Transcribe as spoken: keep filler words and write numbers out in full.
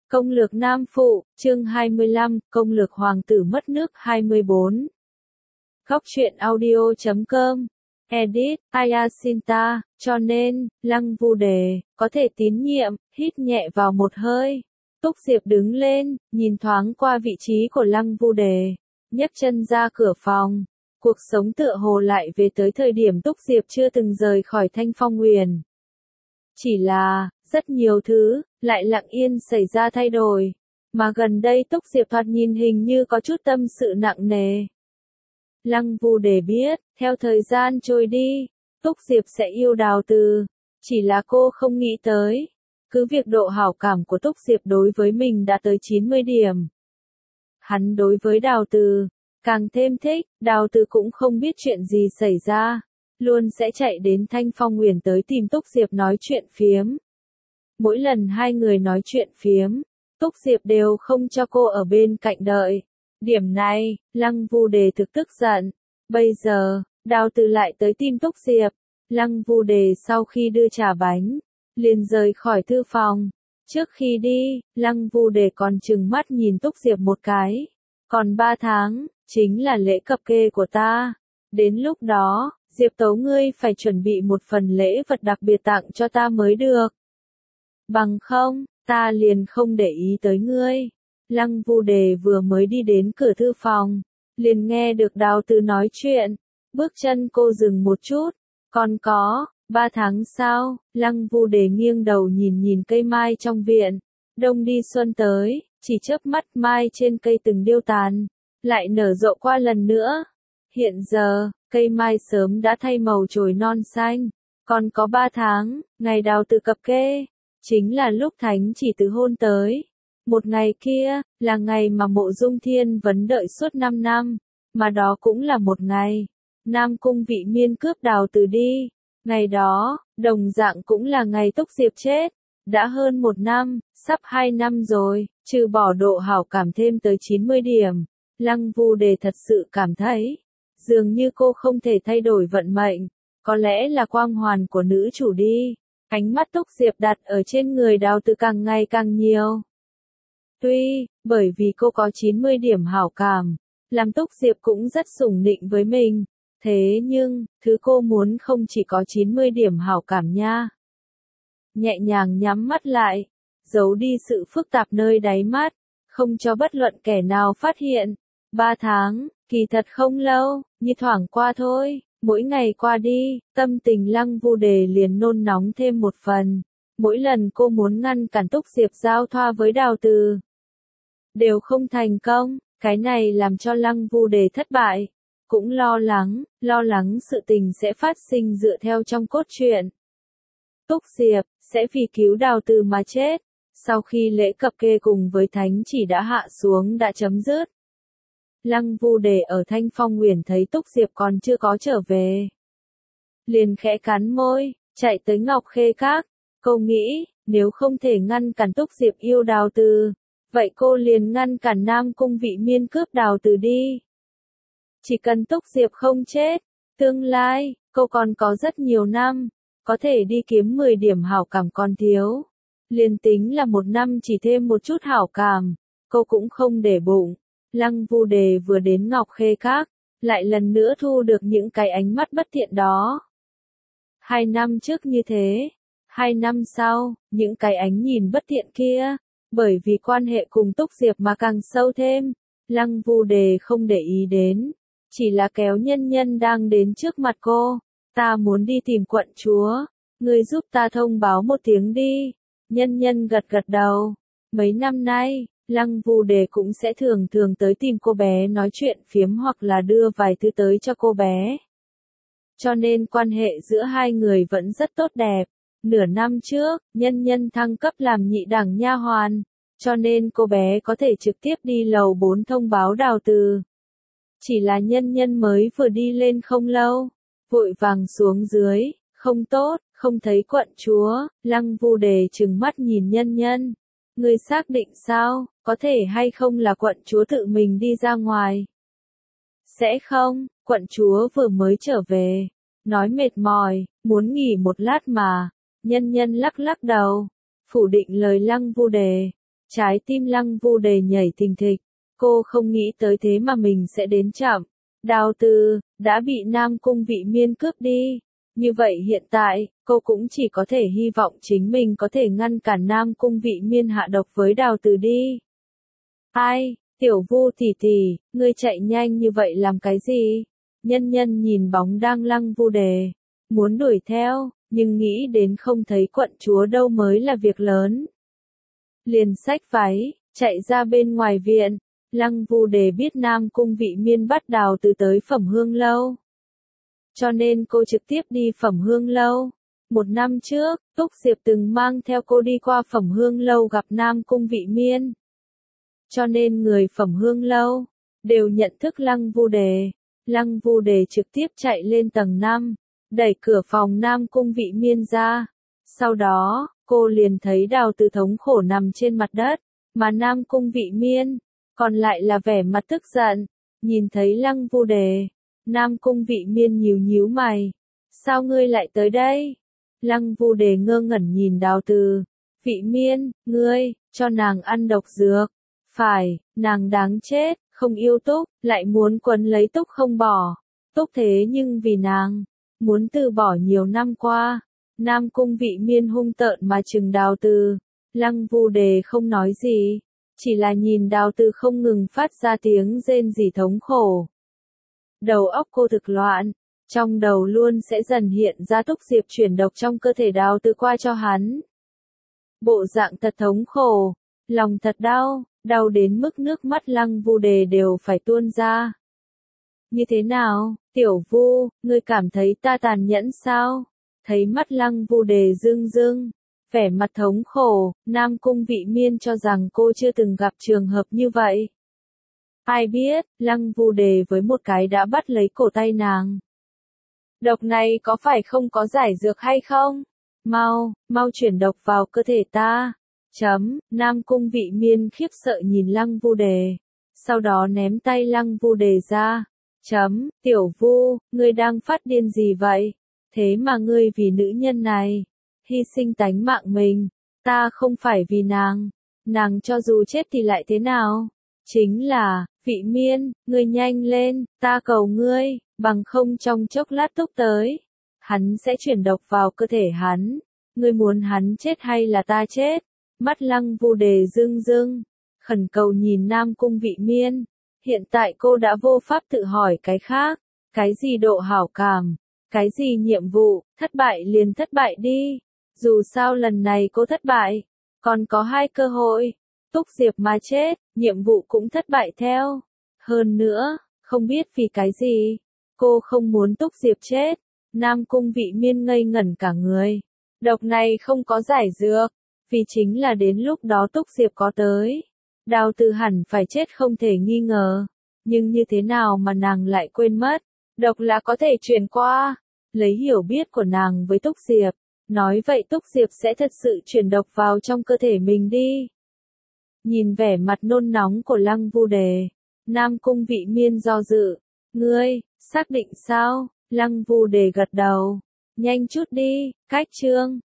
Công lược Nam Phụ, chương hai mươi lăm, công lược hoàng tử mất nước hai mươi bốn. Góc truyện audio chấm com, edit, Ayasinta, cho nên, Lăng Vu Đề, có thể tín nhiệm, hít nhẹ vào một hơi. Túc Diệp đứng lên, nhìn thoáng qua vị trí của Lăng Vu Đề, nhấc chân ra cửa phòng. Cuộc sống tựa hồ lại về tới thời điểm Túc Diệp chưa từng rời khỏi Thanh Phong Huyền. Chỉ là, rất nhiều thứ, lại lặng yên xảy ra thay đổi. Mà gần đây Túc Diệp thoạt nhìn hình như có chút tâm sự nặng nề. Lăng Vu Đề biết, theo thời gian trôi đi, Túc Diệp sẽ yêu Đào Từ. Chỉ là cô không nghĩ tới. Cứ việc độ hảo cảm của Túc Diệp đối với mình đã tới chín mươi điểm. Hắn đối với Đào Từ, càng thêm thích, Đào Từ cũng không biết chuyện gì xảy ra. Luôn sẽ chạy đến Thanh Phong Huyền tới tìm Túc Diệp nói chuyện phiếm. Mỗi lần hai người nói chuyện phiếm, Túc Diệp đều không cho cô ở bên cạnh đợi. Điểm này, Lăng Vu Đề thực tức giận. Bây giờ, Đào Từ lại tới tìm Túc Diệp. Lăng Vu Đề sau khi đưa trà bánh, liền rời khỏi thư phòng. Trước khi đi, Lăng Vu Đề còn trừng mắt nhìn Túc Diệp một cái. Còn ba tháng, chính là lễ cập kê của ta. Đến lúc đó, Diệp Tấu ngươi phải chuẩn bị một phần lễ vật đặc biệt tặng cho ta mới được. Bằng không, ta liền không để ý tới ngươi. Lăng Vu Đề vừa mới đi đến cửa thư phòng, liền nghe được Đào Từ nói chuyện. Bước chân cô dừng một chút. Còn có, ba tháng sau, Lăng Vu Đề nghiêng đầu nhìn nhìn cây mai trong viện. Đông đi xuân tới, chỉ chớp mắt mai trên cây từng điêu tàn, lại nở rộ qua lần nữa. Hiện giờ, cây mai sớm đã thay màu chồi non xanh. Còn có ba tháng, ngày Đào Từ cập kê, chính là lúc thánh chỉ từ hôn tới. Một ngày kia, là ngày mà Mộ Dung Thiên vấn đợi suốt năm năm, mà đó cũng là một ngày Nam Cung Vị Miên cướp Đào Từ đi. Ngày đó, đồng dạng cũng là ngày Túc Diệp chết. Đã hơn một năm, sắp hai năm rồi, trừ bỏ độ hảo cảm thêm tới chín mươi điểm. Lăng Vu Đề thật sự cảm thấy, dường như cô không thể thay đổi vận mệnh. Có lẽ là quang hoàn của nữ chủ đi. Ánh mắt Túc Diệp đặt ở trên người Đào Từ càng ngày càng nhiều. Tuy, bởi vì cô có chín mươi điểm hảo cảm, làm Túc Diệp cũng rất sủng nịnh với mình. Thế nhưng, thứ cô muốn không chỉ có chín mươi điểm hảo cảm nha. Nhẹ nhàng nhắm mắt lại, giấu đi sự phức tạp nơi đáy mắt, không cho bất luận kẻ nào phát hiện. Ba tháng, kỳ thật không lâu, như thoảng qua thôi. Mỗi ngày qua đi, tâm tình Lăng Vu Đề liền nôn nóng thêm một phần. Mỗi lần cô muốn ngăn cản Túc Diệp giao thoa với Đào Từ, đều không thành công. Cái này làm cho Lăng Vu Đề thất bại. Cũng lo lắng, lo lắng sự tình sẽ phát sinh dựa theo trong cốt truyện. Túc Diệp, sẽ vì cứu Đào Từ mà chết. Sau khi lễ cập kê cùng với thánh chỉ đã hạ xuống đã chấm dứt. Lăng Vu Đề ở Thanh Phong Huyền thấy Túc Diệp còn chưa có trở về. Liền khẽ cắn môi, chạy tới Ngọc Khê Các. Cô nghĩ, nếu không thể ngăn cản Túc Diệp yêu Đào Từ, vậy cô liền ngăn cản Nam Cung Vị Miên cướp Đào Từ đi. Chỉ cần Túc Diệp không chết, tương lai, cô còn có rất nhiều năm, có thể đi kiếm mười điểm hảo cảm còn thiếu. Liền tính là một năm chỉ thêm một chút hảo cảm, cô cũng không để bụng. Lăng Vu Đề vừa đến Ngọc Khê Các, lại lần nữa thu được những cái ánh mắt bất thiện đó. Hai năm trước như thế, hai năm sau, những cái ánh nhìn bất thiện kia, bởi vì quan hệ cùng Túc Diệp mà càng sâu thêm, Lăng Vu Đề không để ý đến, chỉ là kéo Nhân Nhân đang đến trước mặt cô. Ta muốn đi tìm quận chúa, người giúp ta thông báo một tiếng đi. Nhân Nhân gật gật đầu. Mấy năm nay, Lăng Vu Đề cũng sẽ thường thường tới tìm cô bé nói chuyện phiếm hoặc là đưa vài thứ tới cho cô bé. Cho nên quan hệ giữa hai người vẫn rất tốt đẹp. Nửa năm trước, Nhân Nhân thăng cấp làm nhị đẳng nha hoàn, cho nên cô bé có thể trực tiếp đi lầu bốn thông báo Đào Từ. Chỉ là Nhân Nhân mới vừa đi lên không lâu, vội vàng xuống dưới, không tốt, không thấy quận chúa. Lăng Vu Đề trừng mắt nhìn Nhân Nhân. Ngươi xác định sao, có thể hay không là quận chúa tự mình đi ra ngoài? Sẽ không, quận chúa vừa mới trở về, nói mệt mỏi, muốn nghỉ một lát mà. Nhân Nhân lắc lắc đầu, phủ định lời Lăng Vu Đề. Trái tim Lăng Vu Đề nhảy thình thịch, cô không nghĩ tới thế mà mình sẽ đến chậm. Đào Từ, đã bị Nam Cung Vị Miên cướp đi. Như vậy hiện tại, cô cũng chỉ có thể hy vọng chính mình có thể ngăn cản Nam Cung Vị Miên hạ độc với Đào Từ đi. Ai, Tiểu Vu tỷ tỷ, ngươi chạy nhanh như vậy làm cái gì? Nhân Nhân nhìn bóng đang Lăng Vu Đề, muốn đuổi theo, nhưng nghĩ đến không thấy quận chúa đâu mới là việc lớn. Liền xách váy, chạy ra bên ngoài viện. Lăng Vu Đề biết Nam Cung Vị Miên bắt Đào Từ tới Phẩm Hương Lâu, cho nên cô trực tiếp đi Phẩm Hương Lâu. Một năm trước, Túc Diệp từng mang theo cô đi qua Phẩm Hương Lâu gặp Nam Cung Vị Miên. Cho nên người Phẩm Hương Lâu đều nhận thức Lăng Vu Đề. Lăng Vu Đề trực tiếp chạy lên tầng năm, đẩy cửa phòng Nam Cung Vị Miên ra. Sau đó, cô liền thấy Đào Từ thống khổ nằm trên mặt đất, mà Nam Cung Vị Miên còn lại là vẻ mặt tức giận. Nhìn thấy Lăng Vu Đề, Nam Cung Vị Miên nhíu nhíu mày. Sao ngươi lại tới đây? Lăng Vu Đề ngơ ngẩn nhìn Đào Từ. Vị Miên, ngươi, cho nàng ăn độc dược. Phải, nàng đáng chết, không yêu Túc, lại muốn quấn lấy Túc không bỏ. Túc thế nhưng vì nàng, muốn từ bỏ nhiều năm qua. Nam Cung Vị Miên hung tợn mà trừng Đào Từ. Lăng Vu Đề không nói gì, chỉ là nhìn Đào Từ không ngừng phát ra tiếng rên rỉ thống khổ. Đầu óc cô thực loạn, trong đầu luôn sẽ dần hiện ra Túc Diệp chuyển độc trong cơ thể Đào Từ qua cho hắn. Bộ dạng thật thống khổ, lòng thật đau, đau đến mức nước mắt Lăng Vu Đề đều phải tuôn ra. Như thế nào, Tiểu Vu, ngươi cảm thấy ta tàn nhẫn sao? Thấy mắt Lăng Vu Đề rưng rưng, vẻ mặt thống khổ, Nam Cung Vị Miên cho rằng cô chưa từng gặp trường hợp như vậy. Ai biết, Lăng Vu Đề với một cái đã bắt lấy cổ tay nàng. Độc này có phải không có giải dược hay không? Mau, mau chuyển độc vào cơ thể ta. Chấm, Nam Cung Vị Miên khiếp sợ nhìn Lăng Vu Đề, sau đó ném tay Lăng Vu Đề ra. Chấm, Tiểu Vu, ngươi đang phát điên gì vậy? Thế mà ngươi vì nữ nhân này, hy sinh tánh mạng mình. Ta không phải vì nàng, nàng cho dù chết thì lại thế nào? Chính là, Vị Miên, ngươi nhanh lên, ta cầu ngươi, bằng không trong chốc lát Túc tới, hắn sẽ chuyển độc vào cơ thể hắn. Ngươi muốn hắn chết hay là ta chết? Mắt Lăng Vu Đề rưng rưng, khẩn cầu nhìn Nam Cung Vị Miên. Hiện tại cô đã vô pháp tự hỏi cái khác, cái gì độ hảo cảm, cái gì nhiệm vụ, thất bại liền thất bại đi. Dù sao lần này cô thất bại, còn có hai cơ hội. Túc Diệp mà chết, nhiệm vụ cũng thất bại theo. Hơn nữa, không biết vì cái gì, cô không muốn Túc Diệp chết. Nam Cung Vị Miên ngây ngẩn cả người. Độc này không có giải dược, vì chính là đến lúc đó Túc Diệp có tới, Đào Từ hẳn phải chết không thể nghi ngờ. Nhưng như thế nào mà nàng lại quên mất, độc là có thể truyền qua. Lấy hiểu biết của nàng với Túc Diệp, nói vậy Túc Diệp sẽ thật sự truyền độc vào trong cơ thể mình đi. Nhìn vẻ mặt nôn nóng của Lăng Vu Đề, Nam Cung Vị Miên do dự. Ngươi, xác định sao? Lăng Vu Đề gật đầu. Nhanh chút đi, cách chương.